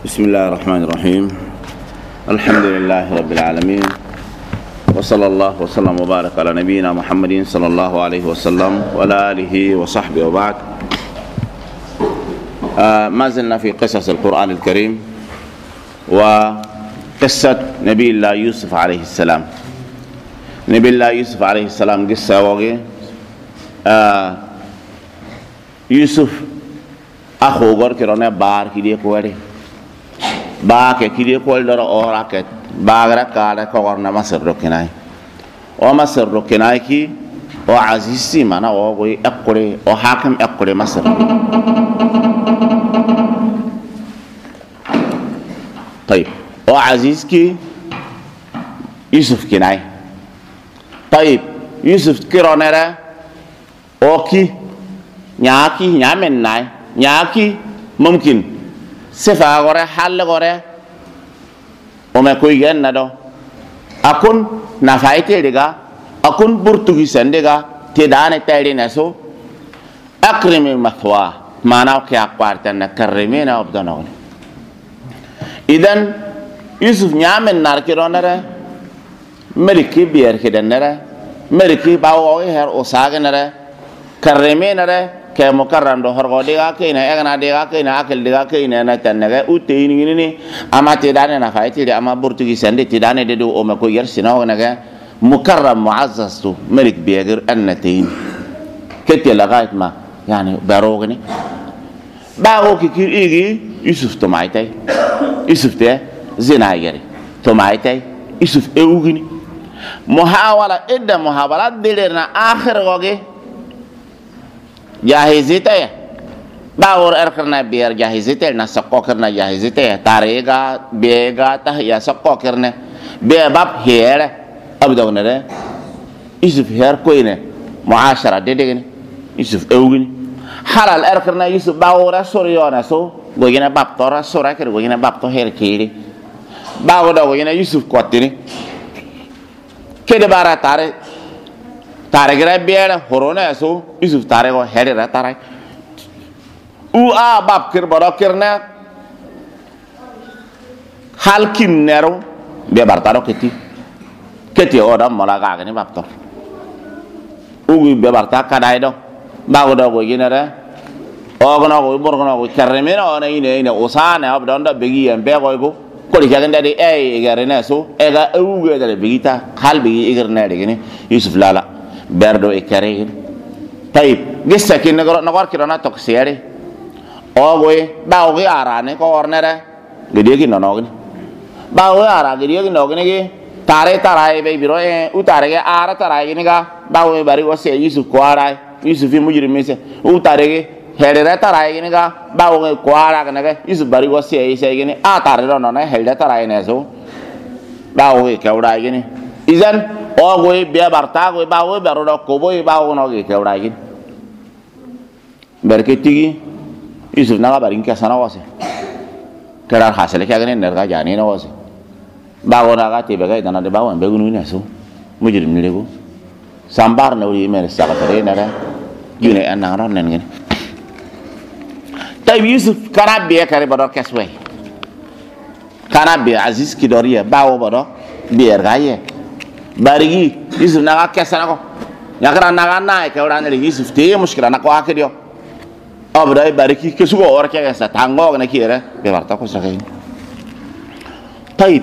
بسم الله الرحمن الرحيم. الحمد لله رب العالمين، وصلى الله وسلم وبارك على نبينا محمد صلى الله عليه وسلم وعلى آله وصحبه وبعد. ما زلنا في قصص القرآن الكريم وقصة نبي الله يوسف عليه السلام. نبي الله يوسف عليه السلام قصة وغي يوسف أخو غور كيرونا بار كيدي كوالي باك كيدي كوال دار أوراكت باغرا كالا كورنا مصر ركناي ومصر ركناي كي وعزيزي مانا وغوي أقولي وحاكم أقولي مصر. طيب وعزيز كي يوسف كناي. طيب يوسف كيرونا اوكي نياكي نيامن ناي نياكي ممكن سفا غوري حل غوري وما كوي ген ندو اكون نفايتي ديغا اكون برتغي سنديغا تدانه تايري نسو اكرم مثوا معناه كي اقوارتن كرمينا ابدنون. اذن يوسف نيامن ناركيرونره ملكي بير كدنره ملكي باو هر اوساغنره كرمينره كمكرم دو هرغو ديغا كينا اغنا ديغا كينا اكل ديغا كينا نتنغا اوتينيني اما تيدانه نفايتي دي اما برتغي سندي تيدانه دو او مكو يرسينو نغا مكرم معزز تو ملك بيغر انتين كتي لغايه ما يعني باروغني باو كيكير ايغي يوسف تومايتاي يوسف تي زينايري تومايتاي يوسف اوغني محاولة إدى محاولات دلنا آخر وجه جاهزيته باور أركنا بير جاهزيته نسقو كرنا جاهزيته تاريغا بيغا ته يا سقو كرنا بيباب هير أبدو نره يوسف هير كوينه معاشرة ديدغني يوسف اوغني حلال أركنا يوسف باورا سوريونا سو غوينا باب تورا سورا كر غوينا باب تو هير كيري باورا غوينا يوسف كوتيني كده بارا تاري غير بير هرونا اسو يوسف تاري و هيرا تاري او باب كير برا كيرنا حال كينرو بي بارتارو كتي اودام مالا غاغني باب تور او بي بارتا كداي دو باغو دو غينره اوغنا غو بورغنا غو كرمينا انا ينه اوسانا ابدون دا بيغي ام بيغو koli jaganda de egarena so ega uge de bigita hal bigi igarna de gene yusuf lala berdo e kare. Tayib gissa kin nagor kirana tok siare ogoy baoge arane ko ornere gede ki nonogni baoge ara gede ki nogni ge tare tarai be biro e utare ge ara tarai ni ga baoge bari wase yusuf ko arai yusuf fi mujrimi se utare ge helera tarai ni ga bawo ko ara kana ga isu bari wasi ai sai gini a tare ro no na helda tarai ne so bawo ke ura gini izan o go be barta go bawo baro do ko boy bawo no ke ura gini berketi isu na ga barin ka sana wase kara hasale ka gini nerga jani na wase bawo na ga te be ga dana de bawo be gunu ne so mujrim ni lego sambar na uri mer sa ka tare na ga yune an na ron nen gini. طيب يوسف كان بيه كاري بدر كسوي كان بيه عزيز كدوريه باو بدر بيه رغايه بارغي يوسف نغا كسنا كو ياكرا نغا ناي كوران لي يوسف تي مشكله نكو اكديو ابدا باركي كسو اور كيسا تانغو نكيره بيبارتا كو سكاي. طيب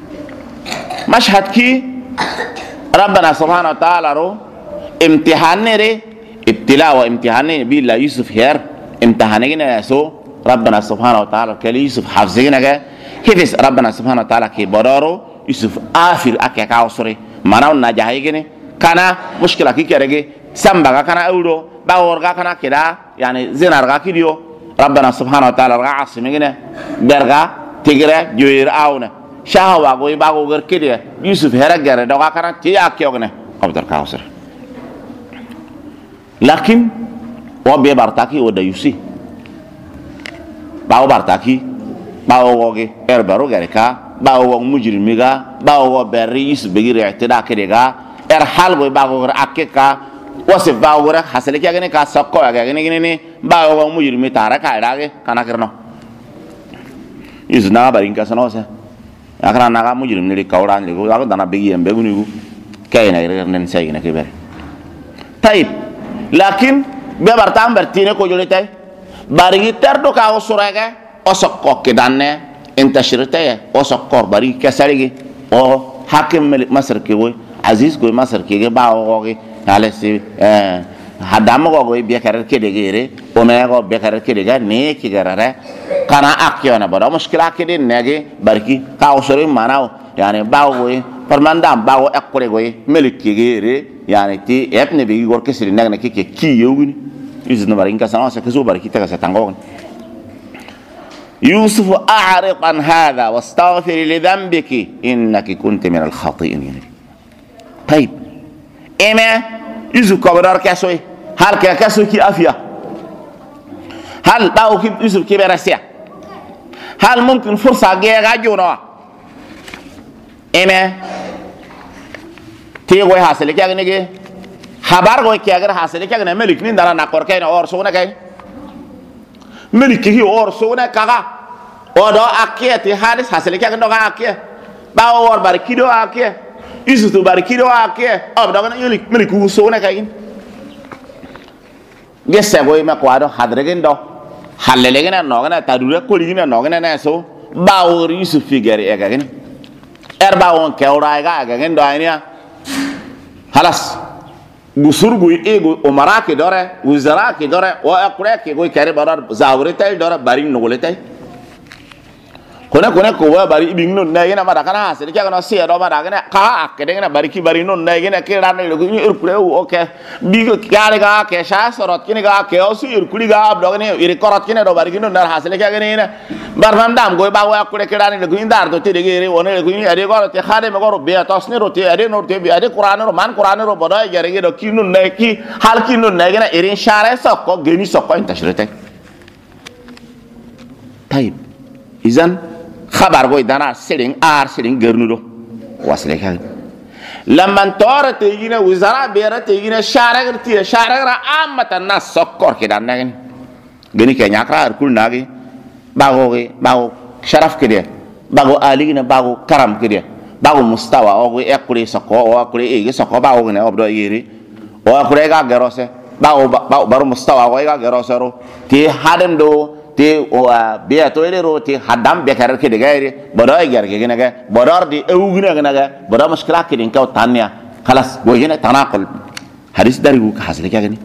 مشهد كي ربنا سبحانه وتعالى رو امتحان ري ابتلاء وامتحان بالله يوسف هير امتحاننا سو ربنا سبحانه وتعالى كلي يوسف حفظنا كيف ربنا سبحانه وتعالى كي برارو يوسف آخر أكيد كاوسري مناو نجاهي جني كنا مشكلة كي كرجي سامبا كنا أولو باورغا كنا كده يعني زينارغا كيديو ربنا سبحانه وتعالى رغا عاصمنا برغا تجرا جوير أونا شهوا قوي باغو غير كده يوسف هرجع دوغا كنا تي أكيوغنا قبضر كاوسر لكن وبي بارتاكي ودا يوسي باو بارتاكي باو وغي اربرو غريكا باو وغ مجرميغا باو وغ بريس بغير اعتداء كدغا ار حال بو باو غر اكيكا وصف باو غر حسلكي غني كا سكو غني باو وغ مجرمي تارا كايراغي كانا كرنو izna barin ka sanosa akara naga mujrim ni kawran ni ko dana begi yambe gunigu kayna nen sayna kiber tayib lakin be bartam bertine ko jolitay bari terdo ka osurega osokko kidanne intashirtay osokko bari kasaligi o hakim masar ki woy aziz ko masar ki ba o gi alasi hadam go be karar ke degere o me go be karar ke dega ne ki garare kana akyona bada mushkila ke din nege barki ka osore manao yani bawo permandam bawo ekore go melik ki gere yani ti ebne be gor ke siri nagna ki yoguni izna barin ka sana sa kezo barki ta sa tangon يوسف أعرض عن هذا واستغفر لذنبك إنك كنت من الخاطئين. طيب إما يوسف كبر كسوي هل كسوي كي أفيا هل باو كي يوسف كبر سيا هل ممكن فرصة جاء جونا إما تيجي حاصل كي أغني خبر كي كي أغني حاصل كي أغني ملك نين دارا ناقور كي نور سونا كي ملك هي اور سونا كذا odo akia ti hadis hasil kya ndo akia ba or bar kido akia isu tu bar kido akia ob da na yuli meliku so na kayin gese boy ma kwado hadregen do halele gena no gena tadure ko ligina no gena na so ba or isu figure e gagen ba on ke ora ga gagen do ania halas gusur gu ego umara ke dore wizara ke dore o akure ke go kare barar zawre tay dore barin no gole tay kone ko wa bari ibing non na gena mara kana hasil kya kana sia do mara gena ka akede gena bari ki bari non na gena ke ran le gu irkure o ke bigo kyare ga ke sha sorot kini ga ke o su irkuli ga ab do gena ir korot kini do bari ki non na hasil kya gena ina bar mandam go ba wa akure ke ran le gu indar do te de gere one le gu ade go te khade me go be tosne ro te ade no te be ade qur'an ro man qur'an ro bodo gere ge do ki non na ki hal ki non na gena irin share sokko geni sokko intashrete tayib izan خبر قوي دانا سيرين سيرين غرنودو واسلي كان لما انتور تيجينا وزراء بيرا تيجينا شارع عامة الناس سكر كده ناقين غني كي ناكرا اركول ناقي باغو شرف كده باغو آلينا باغو كرم كده باغو مستوى او اكولي سكو او اكولي ايجي سكو باغو غني ابدو يري او اكولي غا غروسه باغو بارو مستوى او غا غروسه رو تي هادن دو ti o biya to ro ti hadam be karar ke de gaire bodo ay gar ke gena ga bodor di ewugina gena ga bodo mushkila ke din kaw tanya khalas bo yene tanaqul hadis dari ku hasle ke gani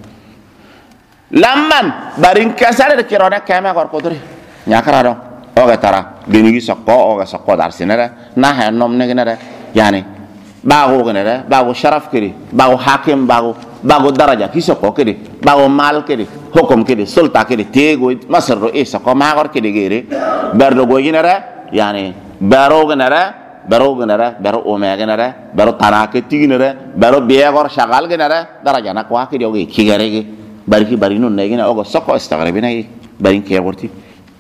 lamman barin kasare de kirona kama gor ko dori nyakara do o ga tara geni gi sokko dar sinara na ha nom ne gena yani bago gena bago sharaf kiri bago hakim bago daraja ki sokko kedi bago mal kedi hukum kedi sulta kedi tego masar ro isa ko magor kedi gere berdo go ginara yani baro ginara baro o me ginara baro tanake tiginara baro beegor shagal ginara daraja na kwa kedi oge kigare ge barki barino ne gina ogo sokko istagrabina ge barin ke gorti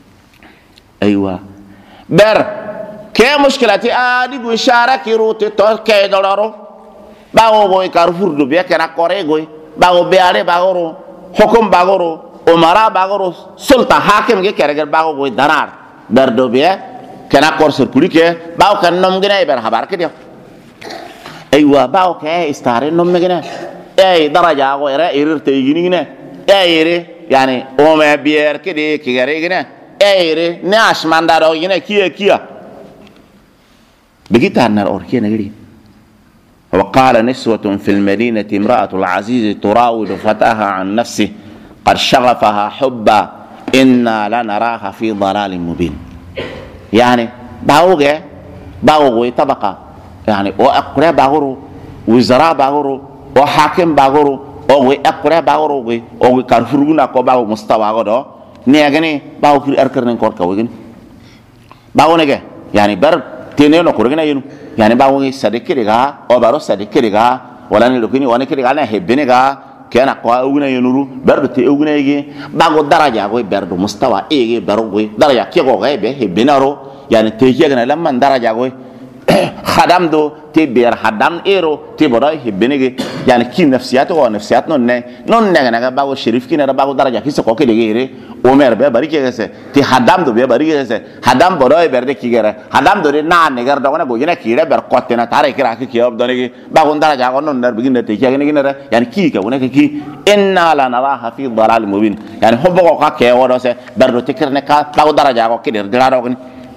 aywa ber ke mushkilati adi go sharaki rote to ke dolaro bago go carrefour do be kana kore go bago beare bagoro hukum bagoro umara bagoro sulta hakim ge kere bago go darar dardo be kana kor sur kulike bago kan nom gina ber habar ke dio aywa bago ke istare nom gina daraja go era irirte gini gina ere yani o me bier ke de kigare gina ere ne ashmanda do gina kia begitu anar orkiya negeri. وقال نسوة في المدينة امرأة العزيز تراود فتاها عن نفسه قد شغفها حبا إنا لنراها في ضلال مبين. يعني باوغي طبقة يعني وأقرأ باغرو وزراء باغرو وحاكم باغرو أو أقرأ باغرو أو كارفرونا كوباو مستوى غدو نيجاني باو كير أركرن كوركا وين باو نيجا يعني بر تينيو نكورجنا ينو يعني باوي صديقيغا او بارو صديقيغا ولا نلوكيني وانا كيغا نا هبينيغا كان اقوا اوغنا ينورو برد تي اوغنا يجي باغو درجه غوي برد مستوى ايغي برو غوي درجه كيغو غاي به هبينارو يعني تيجيغنا لما درجه غوي خدام دو تي بير خدام إيرو تي براي هبنيجي يعني كي نفسياته ونفسيات نون نعنا باو شريف كي نرا باو درجة كي سكوكي دقيقة عمر بيا بري كي كسه تي خدام دو بيا بري كي كسه خدام براي برده كي كره خدام دوري نيجر دعوانا بوجينا كيره برقطنا تاري كره كي أب دانيجي باو درجة نون نر بيجي نتيجة كي نرا يعني كي كونه كي إننا لا نراها في ضلال مبين يعني هم بقى كي وراسه برضو تكرنا باو درجة كي درجة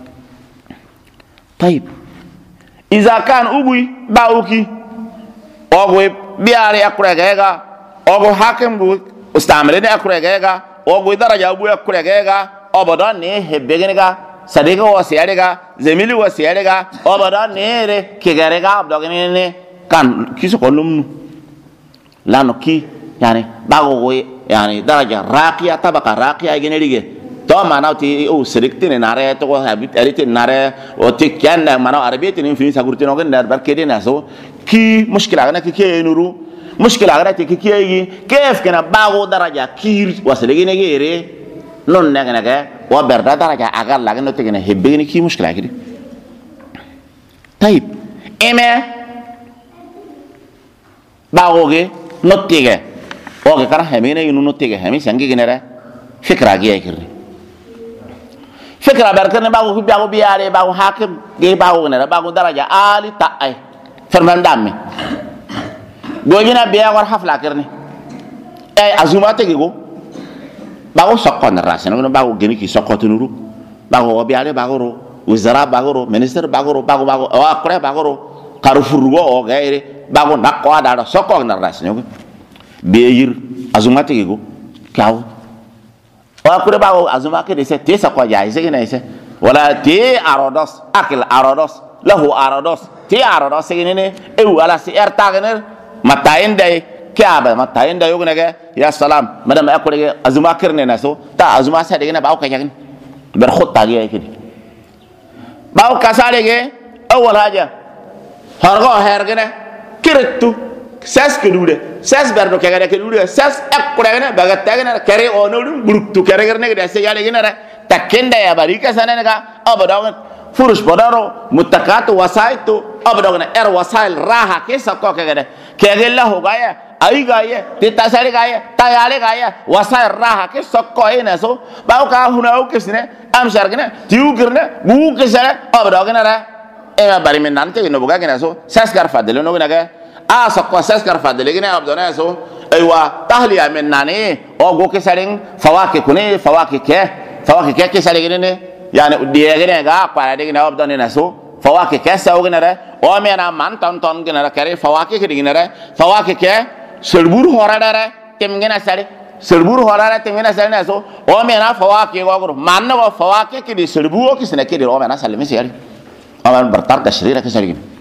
طيب إذا كان أبوي باوكي أبوي بياري أكرهجا أبو حاكم بو استعملني أكرهجا أبوي درجة أبوي أكرهجا أبدا نه بيجنيجا صديقه وسيارجا زميلي وسيارجا أبدا نه كيجارجا أبدا كان كيسو كلهم لانه كي يعني باوي يعني درجة راقية طبقة راقية يجنيجي تو ماناو تي او سريكتين ناره تو هابيت اريت ناره او تي كان ماناو عربيه تي في سغورتين او نار بركدي ناسو كي مشكله انا كي نورو مشكله انا تي كي كيف كان باغو درجه كير وسلغي نغيري نون نغنغا و بردا درجه اقل لكن نو تيغنا هبيني كي مشكله كده طيب اما باغوغي نوتيغا اوغي كان همينه ينو نوتيغا همي سانغي غنره فكره اگي اكري فكرة بركنا باغو بياغو بياري باغو حاكم جي باغو نرا باغو درجة آلي تاي فرمان دامي غوجينا بياغو حفلة كرني اي ازوماتي جيغو باغو سقو نراسي نغنو باغو جيني كي سقو تنورو باغو بياري باغو رو وزراء باغو رو منستر باغو رو باغو او اقري باغو رو كارفورغو او غيري باغو نقوا دارو سقو نراسي نغو بيير ازوماتي جيغو كاو وأقول باو أزمة كده تيسا قوي زي كده ولا تي أرادس أكل أرادس له أرادس تي أرادس كده إيو على سير تاغنر متاين ده كيابة متاين ده يقول نجى يا سلام مدام أقول نجى أزمة كرني ناسو تا أزمة سير كده باو كيا كده برخط تاجي كده باو كسر كده أول حاجة هرقا هرقنا كرتو ساس كدوده ساس بردو كأنه كدوده ساس أكورعنا بعد تاعنا كره أونولو بركتو كره كرنا كده سيجا لكن أنا تكين ده يا باريكا سنة نكا أبداً فروش بدارو متكات وسائل أبداً وسائل راها كيسا كده كأجل هو غاية أي غاية تتاسري غاية تيالي غاية وسائل راها كيسا كويه نسو باو كهونا أو كسنة أمشار كنا تيو كرنا بو كسنة أبداً كنا إما باري من نانتي إنه بقى كنا سو ساس كارفادلو نو كنا سقوا ساس كارفادلو كنا أبداً سو أيوة تهلي من ناني أو جو كسرين فواكه كوني فواكه كسرين كنا يعني dia gini enggak apa dia gini abdan ini nasu fawakih kesa gini re oh mena mantan ton gini re kari fawakih gini re fawakih ke serburu horada re tim gini sari serburu horada tim gini sari nasu oh mena fawakih gua guru mana gua fawakih kiri serburu kisah kiri oh mena salim sih kari oh mena bertar keseri re keseri gini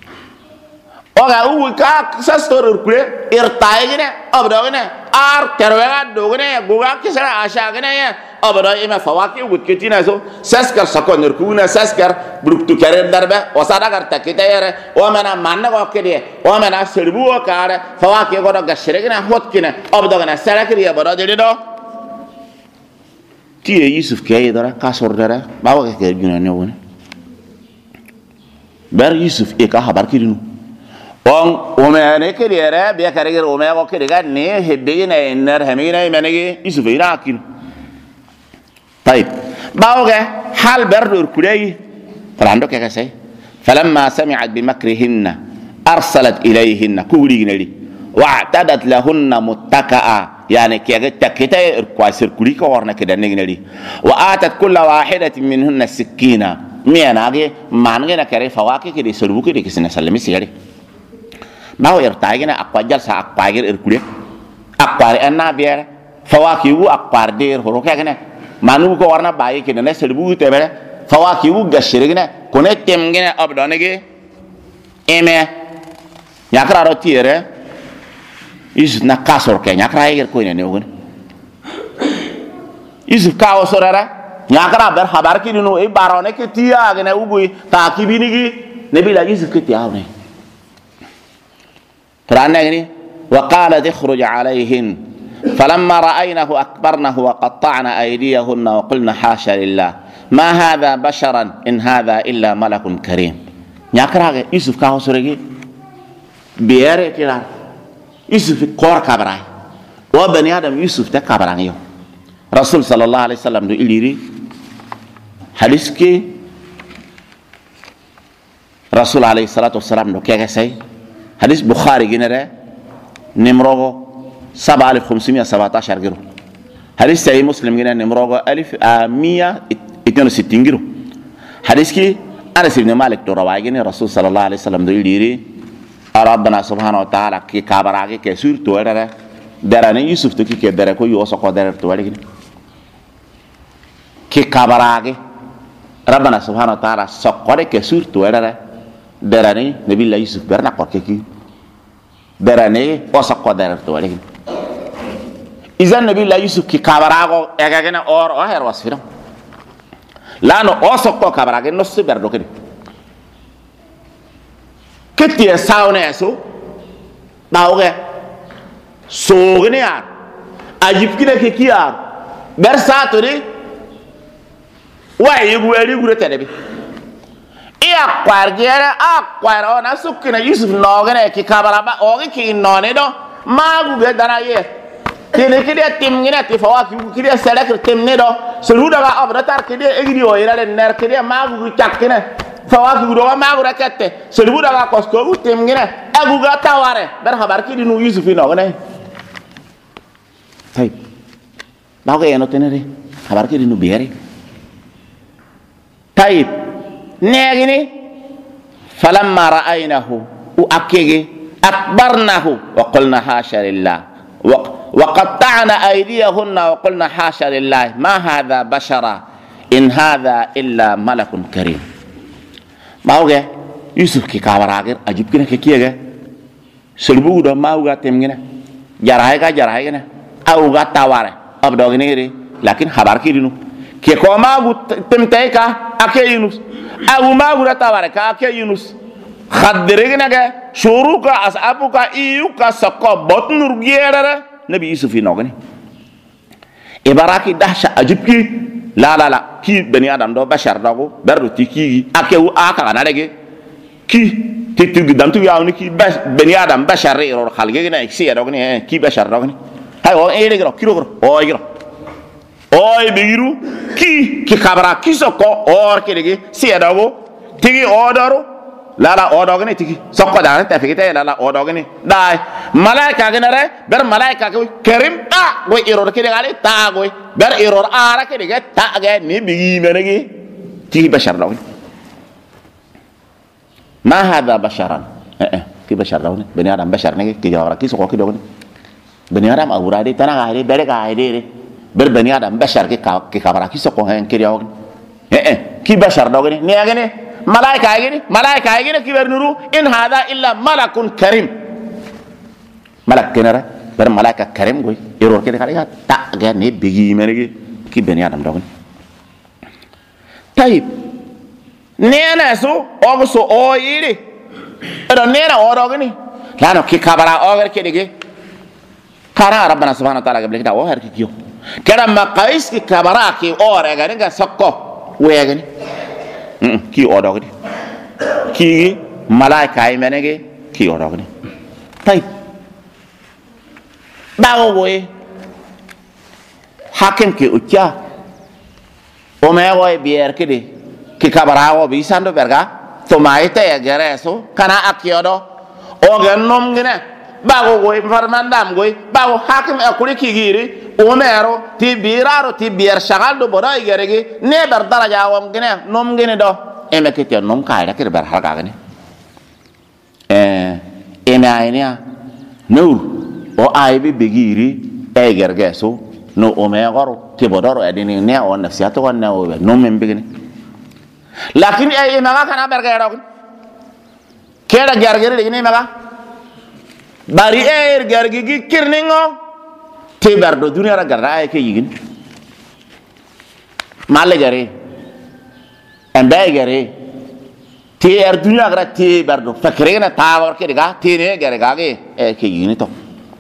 oh gak kak sastor urkule irtai gini abdan gini ar terwega do gini gua kisah asya gini ya أبدا إما فواكه وكتير نسو ساسكر سكون نركونا ساسكر بروكتو كارن دربة وصادا كرتا كتير ومنا مانا وكذي ومنا سربوا كار فواكه كذا كشريكنا هوت كنا أبدا كنا سركري أبدا جديدو تي يوسف كاي دارا كاسور دارا باوا كير جونا نيوون بار يوسف إيكا خبر كيرنو وان ومنا كريرة بيا كرير ومنا وكريرة نه هدينا إنر همينا يمنعي يوسف ينا أكيد طيب باوغا حال برد الكلي فلاندو كيكا سي فلما سمعت بمكرهن أرسلت إليهن كوريغنالي واعتدت لهن متكئا يعني كيكا تكيتا إركواسر كولي كورنا كده نغنالي وآتت كل واحدة منهن السكينة مياناغي مانغينا كري فواكي كده سربوكي دي كسنا سلمي سياري باو إرتاغينا أقوى جلسة أقوى إركولي أقوى أنا بيار فواكي أقوى دير هروكي أغنى manu ko warna bayi kene ne serbu tebere fawaki u gashirigene kone temgene abdanege eme yakra ro tiere is na kasor ke yakra yer ko ne ogun is kawo sorara yakra ber habar ki no e barone ke tiya gene ubui takibini gi ne bila is ke tiya ne trana gini wa qala ikhruj alayhin فلما رأينه أكبرنه وقطعنا أيديهن وقلنا حاشا لله ما هذا بشرا إن هذا إلا ملك كريم nyakrage Yusuf ka hosoregi biere kila Yusuf kor kabra wa bani adam Yusuf ta kabra yo Rasul sallallahu alaihi wasallam do iliri hadis ki Rasul alaihi salatu wassalam do kege say hadis Bukhari ginere nimrogo 7517 giro hadis Sahih Muslim ginere nimrogo 1162 giro hadis ki Anas ibn Malik do rawagini Rasul sallallahu alaihi wasallam do iliri Rabbana subhanahu wa ta'ala ki kabarage ke surtout era darani Yusuf to ki ke dare ko yo so ko dare to wali ki kabarage Rabbana subhanahu wa ta'ala sokore ke surtout era darani nabi la Yusuf berna ko ke ki darani o so ko dare to wali izan nabi la Yusuf ki kabarago e gagena or o her wasfira lano o so ko kabarage no se berdo ke kiti ya saune so bawge sogene ya ajib kine ke kiya bersato ni way yuweri gure tedebi iya kwargere akwara ona sukina Yusuf nogene ki kabaraba ogi ki none do magu be dana ye tene kide timngina ti fawaki kide selek timne do suluda ga abratar kide egri o ira ner kide magu chakine fawaki do magu rakete suluda ga kosko timngina agu ga taware ber habar ki dinu Yusuf nogene tay bago eno tenere habar ki dinu biere tay negini falamma ra'aynahu uakege akbarnahu wa qulna hasha lillah wa qatta'na aydiyahunna wa qulna hasha lillah ma hadha bashara in hadha illa malakun karim mawge Yusuf ki kawaragir ajib kina ke kiyege selbu do mawga temgina jarahay gina awga taware abdogini ri lakin habar ki dinu ke ko magu temtay ka ake Yunus agu magu taware ka ake Yunus khadrigna ga shuruka asabuka iyuka saqqa batnur giyara nabi Yusuf inogani ibaraki dahsha ajibki la ki bani adam do bashar dago berdo tiki ake aka kana dege ki titu dantu yawni ki bani adam bashar ro khalge na iksi dogni ki bashar dogni hay o gro kilo o gro oy bigiru ki kabara ki sokko or kedege dago tigi odoro la odogni tigi sokko da ta fikite la odogni dai malaika genere ber malaika ko kerim ta go iror kede gale ta go ber iror ara kede ge ta ge ni bigi menegi ti bashar dogni ma hada basharan ki bashar dogni bani adam bashar ne ki jawara ki sokko ki dogni bani adam awurade tana ga bere ga ide ber bani adam bashar ki kabara ki sokko hen ki dogni ki bashar dogni ne agene malaika gini kiber nuru in hada illa malakun karim malak kenara ber malaika karim goy error kede kali ta ga ne bigi menegi ki bani adam dogni tayib nena so ogso o yiri edo nena o dogni lano ki kabara o ger kede ge kara rabbana subhanahu wa ta'ala gable kita o her ki kiyo kada maqais ki kabara ki o rega nga sakko wegani ki odogni ki malaika ay menege ki odogni tay bawo boy hakem ki ucha o me boy bier kidi ki kabarawo bi sando berga to maite ya gereso kana akiodo o genom gine bawo boy farmandam goy bawo hakem akuri ki giri o mero ti biraro ti bier shagaldo boray gerege ne ber daraja wam gine nom gine do eme kete nom kayda kede ber harga gane eme aynia nur o aybi begiri e gergeso no o me goro ti bodoro edini ne o nafsiato wonne o be nom men begini lakin e eme ga kana ber gero keda gergere de ne mega bari e gergigi kirningo ti berdo dunia ra garra ay ke yigin malle gare embe gare ti dunia gra ti berdo fakrena tawar ke diga ti ne gare gage e ke yini to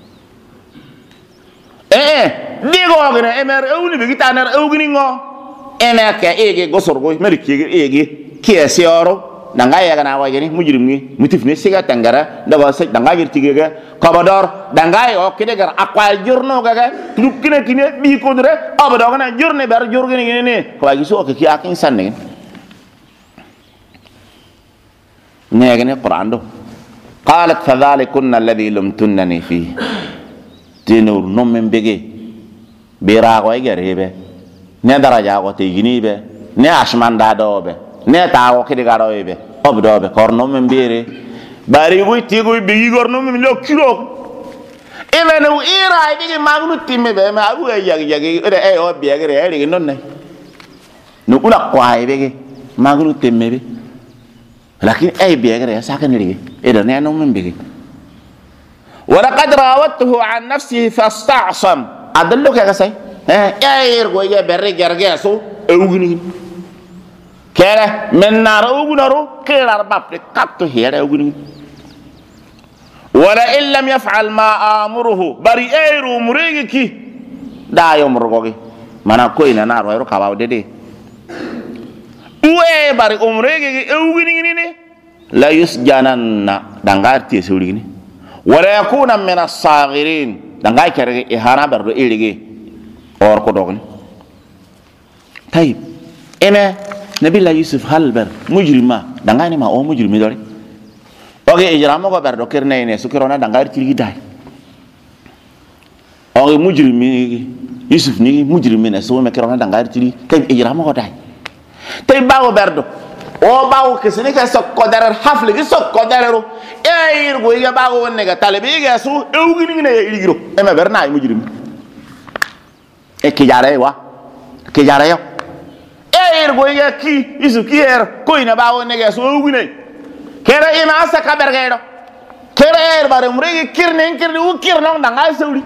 digo gene emer ewni bi gitaner ewgini ngo ene ke ege gosorgo mer ke ege ki esioro danga ya kana wajeni mujrim ni mutif ne siga tangara daga sa danga gir tigega kobador danga yo kide gar akwa jurno gaga tup kine kine bi ko dre abado kana jurne bar jurgene ne ko wagi so ki akin sanne نيجي القرآن ده قالت فذلكن الذي لمتنني فيه تنور نوم من بيجي بيراغو يجري به ندرجة وتيجني به نعشمان دادو به نتاعو كده قارو به أبدو به كورنوم من بيري باريغوي تيغوي بيجي كورنوم من لو كيلو إذا نو إيراي بيجي ماغنو تيمي به ما أبو يجي إذا أي هو بيجري أي نون نقول أقوى بيجي ماغنو تيمي به لكن أي بيجري ساكن ليه إذا نانو من بيجي ولقد راودته عن نفسه فاستعصم أدلك يا كسي أي رجوع بري جرجسو أوجني كلا من نار أوجنارو كلا رباب كاتو هيرا أوجني ولا إن لم يفعل ما أمره بري أي رومريكي دا يوم رجوعي mana koy na nar wayro kabaw dede uwe bari umrege ewgini ni la yusjananna dangarti sewligini wala yakuna min as-saghirin dangai kerege ihana bardo ilige or ko dogni tayib ene nabilla yusuf halbar mujrima dangani ma o mujrimi dore oge ijramo ko bardo kerne ne sukirona dangarti ligi dai oge mujrimi yusuf ni mujrimi ne so me kirona dangarti ligi kay ijramo ko dai tay bawo berdo o bawo kesini ka sokko darar hafle gi sokko dararo e go ya bawo wonne ga talibi ga su ewgini ne iligiro e me berna ay mujrim e ki jare wa ki jare yo e go ya ki isu ki ko ina bawo ne ga su ewgini kera ina asa ka bergero kera bare muregi kirne u kirno danga sewri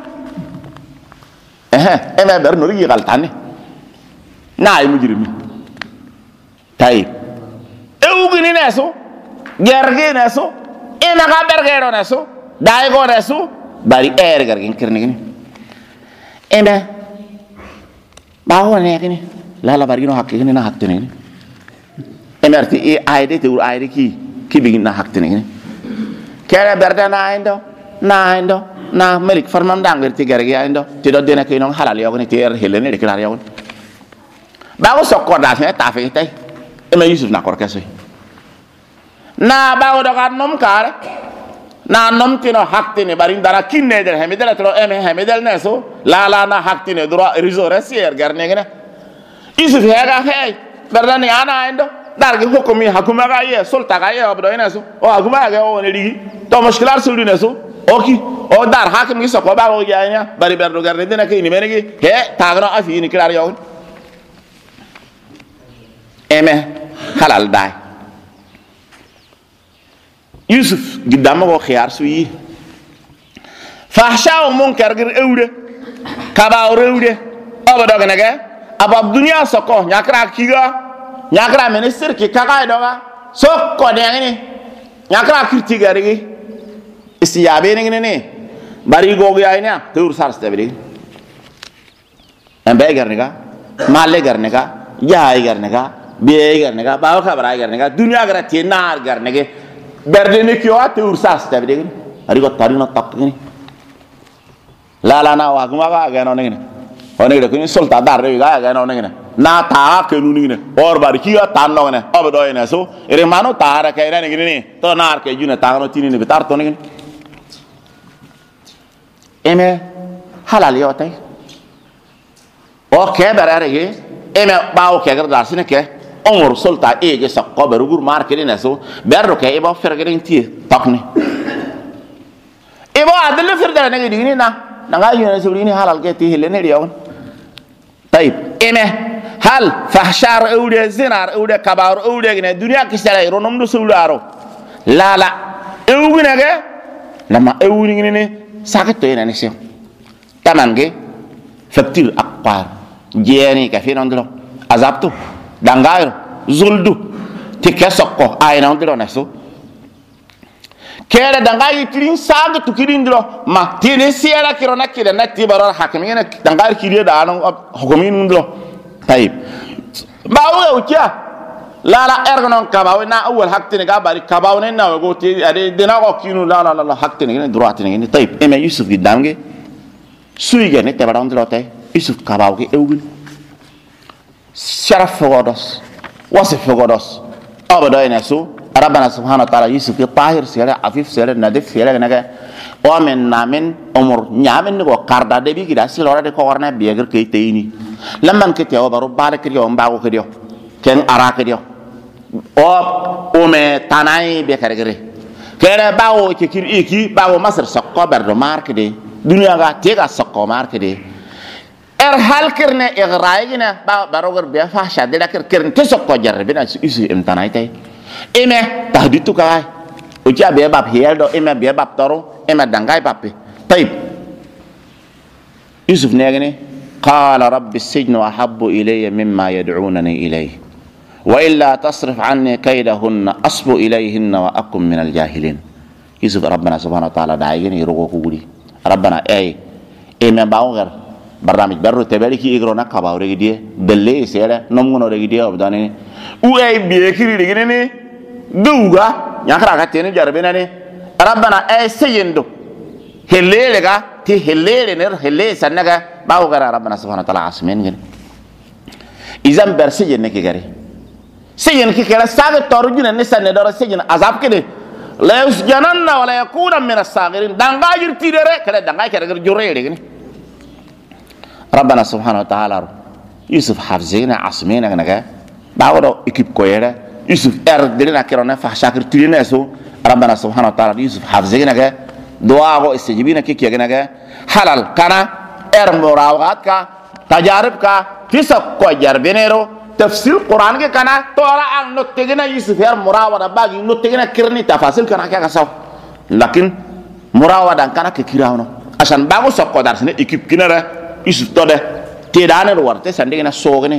e me berno ri galtane na ay mujrimi tayib ewgini nesu gergi nesu ina ga bergero nesu dai go nesu bari gergi kirni gini ene bawo ne gini la bari no hakke gini na hakte ne emerti e ayde te ur ayde ki bigin na hakte ne gini kere berda na indo na melik farmam dangir ti gergi indo ti do dena ke no halal yo gini ti helene de klar yo bawo sokko da fe ta fe tay ema yusuf na kor kesoy na bawo do kan nom kare na nom tino haktine bari dara kinne der hemedel tro eme hemedel neso la na haktine dro risoresier garne gene yusuf hega hey berdani ana endo dargi hukumi hakuma ga ye sulta ga ye obdo neso o hakuma ga o ne digi to mushkilar sulu neso oki o dar hakim gi soko bawo yaanya bari berdo garne dina ke ni menegi he tagno afi ni klar yaw eme halal dai yusuf gidama ko khiyar suyi fahsha wa munkar gir ewde kaba rewde aba doga nege aba dunya soko nyakra kiga nyakra minister ki kaga doga sokko de ngini nyakra kirti garigi isiyabe ngini bari gogo yayna tur sars tabiri ambe garniga malle garniga jaay garniga biye garne ga bawo khabara garne ga dunya gara tenar garne ge berde ne kyo ate ursas tabe de ari go tarino tak ni la na wa guma ga no ne one de ko ni solta dar re ga no ne na ta ke nu ni or bar ki ta no ne ob do ne so ere mano ta ka ere ne ni to nar ke juna ta no tini ne bitar to ne eme halal yo tay o ke barare ge eme bawo ke gar dar sine ke omor solta ege sakko berugur markede neso berro ke ibo fergeren tie takni ibo adle ferdere ne digini na nga yone suri ni halal ke ti hele ne riyon tayib eme hal fahshar awde zinar awde kabar awde ne dunya ki sala ronom do sularo la ewgine ge lama ewni ne sakto ene ne se tamange faktir aqwar jeni ka fi nondro azabtu dangairo zuldu tike sokko ayna ndiro naso kere dangai tirin sag to kirindro ma tini siara kirona kire natti barar hakimi ne dangar kiriye da an hukumin ndiro tayib bawo ukia لا ارغنون كباونا اول حقتني غابري كباونا نا وغوتي ادي دينا كينو لا حقتني درواتني طيب اما يوسف قدامك سويغا ني تبارون دلوتي يوسف كباوكي اوغن شرف فغودس وصف فغودس ابدا ينسو ربنا سبحانه وتعالى يوسف طاهر سيره عفيف سيره نظيف سيره نغا ومن نامن امور نيامن نغو كاردا دبي كدا سيلورا دي كورنا بيغر كي تيني لما نكتي او بارو بارك يوم باغو كديو كن اراك ديو او مي تاناي بكرغري كره باو كيكير ايكي باو مصر سقو برد مارك دي دنيا غا تيغا سقو مارك دي هل كرنا اغراينا باروغر بيا فاشا دي لكر كرن تسقو جربنا يسو امتناي تاي ايمه تهديتو كاي وجا بيا باب هيلدو ايمه بيا باب تورو ايمه دانغاي بابي طيب يوسف نيغني قال رب السجن احب الي مما يدعونني اليه والا تصرف عني كيدهن اصب اليهن واكن من الجاهلين يوسف ربنا سبحانه وتعالى دايغني يروغو كودي ربنا ايمه باوغر برنامج برو تبالكي يغرونا كباو ريدي دلي سيره نمغنو ريدي ابداني او اي بيكري ريغني دوغا ياكرا كاتين جاربيناني ربنا اي سيندو هليلغا تي هليل نر هلي سنغا باوغر ربنا سبحانه وتعالى اسمين غن اذا برسي نكي غري سيين كي كلا ساغ تورجنا نسن دور سيين عذاب كده لا يسجنن ولا يكون من الصاغرين دانغا يرتي دره كلا دانغا كده جوري ريغني ربنا سبحانه وتعالى يوسف حافظين عصمين غنغا باورو ايكيب كويره يوسف دلنا كيرونا فحشاكر تليناسو ربنا سبحانه وتعالى يوسف حافظين غا دعاء استجابينا كي غنغا حلال كان مراوغات کا تجارب کا فيسق كو جربينيرو تفسير القران کے کنا تورا ان نتگنا يوسف مراوده باغي نتگنا كرني تفاصيل كنا كا سو لكن مراوده كنا كيراونو عشان باغو سقو دارسني ايكيب كينرا يوسف توده تيدانر ورته سندينا سوغني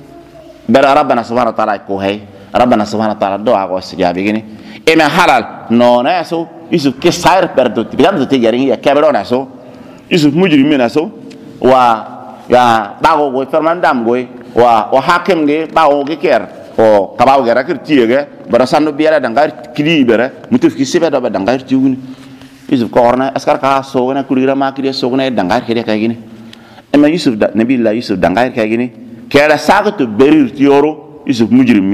بر ربنا سبحانه وتعالى كو هي ربنا سبحانه وتعالى دعاء واستجابيني اما حلال نوناسو يوسف كسائر بردو بيامدو تيجارين يا كاميروناسو يوسف مجرميناسو و يا باغو غوي فرماندام غوي و حاكم غي باغو غي كير او كباو غير كرتيغا برسانو بيالا دانغار كلي بره متف كي سيبه دابا دانغار تيغوني يوسف كورنا اسكار كا سوغنا كوليرا ما كري سوغنا دانغار كيدي كاغيني اما يوسف نبي الله يوسف دانغار كاغيني كيرا ساغتو برير تيورو يوسف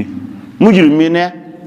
مجرمي نه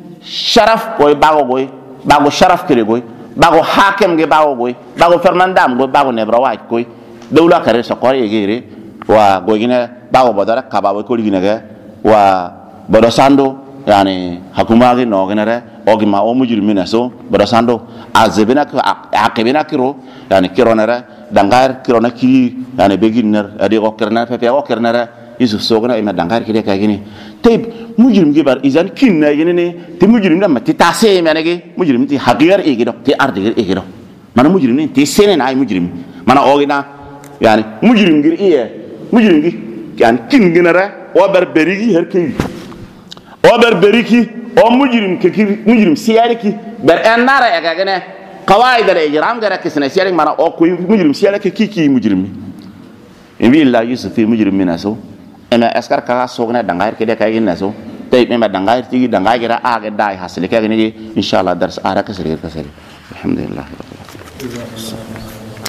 شرف كوي باغو شرف كري كوي باغو حاكم غي باغو فرماندام غوي باغو نبرواج كوي دولا كاري سكوري يغيري و غوغينا باغو بدر كباو كولينا و بدوساندو يعني حكوماغي نوغنره اوغما او مجرمي نسو بدوساندو ازبنا عقبنا كيرو يعني كيرونره دانغار كيرونا كي يعني بيجينر ادي اوكرنا ففي اوكرنا يوسف سوغنا اما دانغار كده كاغيني طيب مجرم جبار اذا كنا ينني تي مجرم لما تتاسي منغي مجرم تي حقير ايغدو تي اردغير ايغدو مانا مجرم تي سينن اي مجرم مانا اوغنا يعني مجرم غير ايه مجرم يعني كين غنرا وبر بريغي هركي وبر بريكي او مجرم كي مجرم سياركي بر انارا اغاغنا قواعد الاجرام غير كسنا سيارك مانا او كوي مجرم سيارك كي مجرم ان الله يوسف في مجرم مناسو انا اسكار كا سوغنا دانغاير كده كاي ناسو طيب ما دانغاير تيجي دانغاير اغا داي حاصل كاي ان شاء الله درس ارا كسرير الحمد لله رب العالمين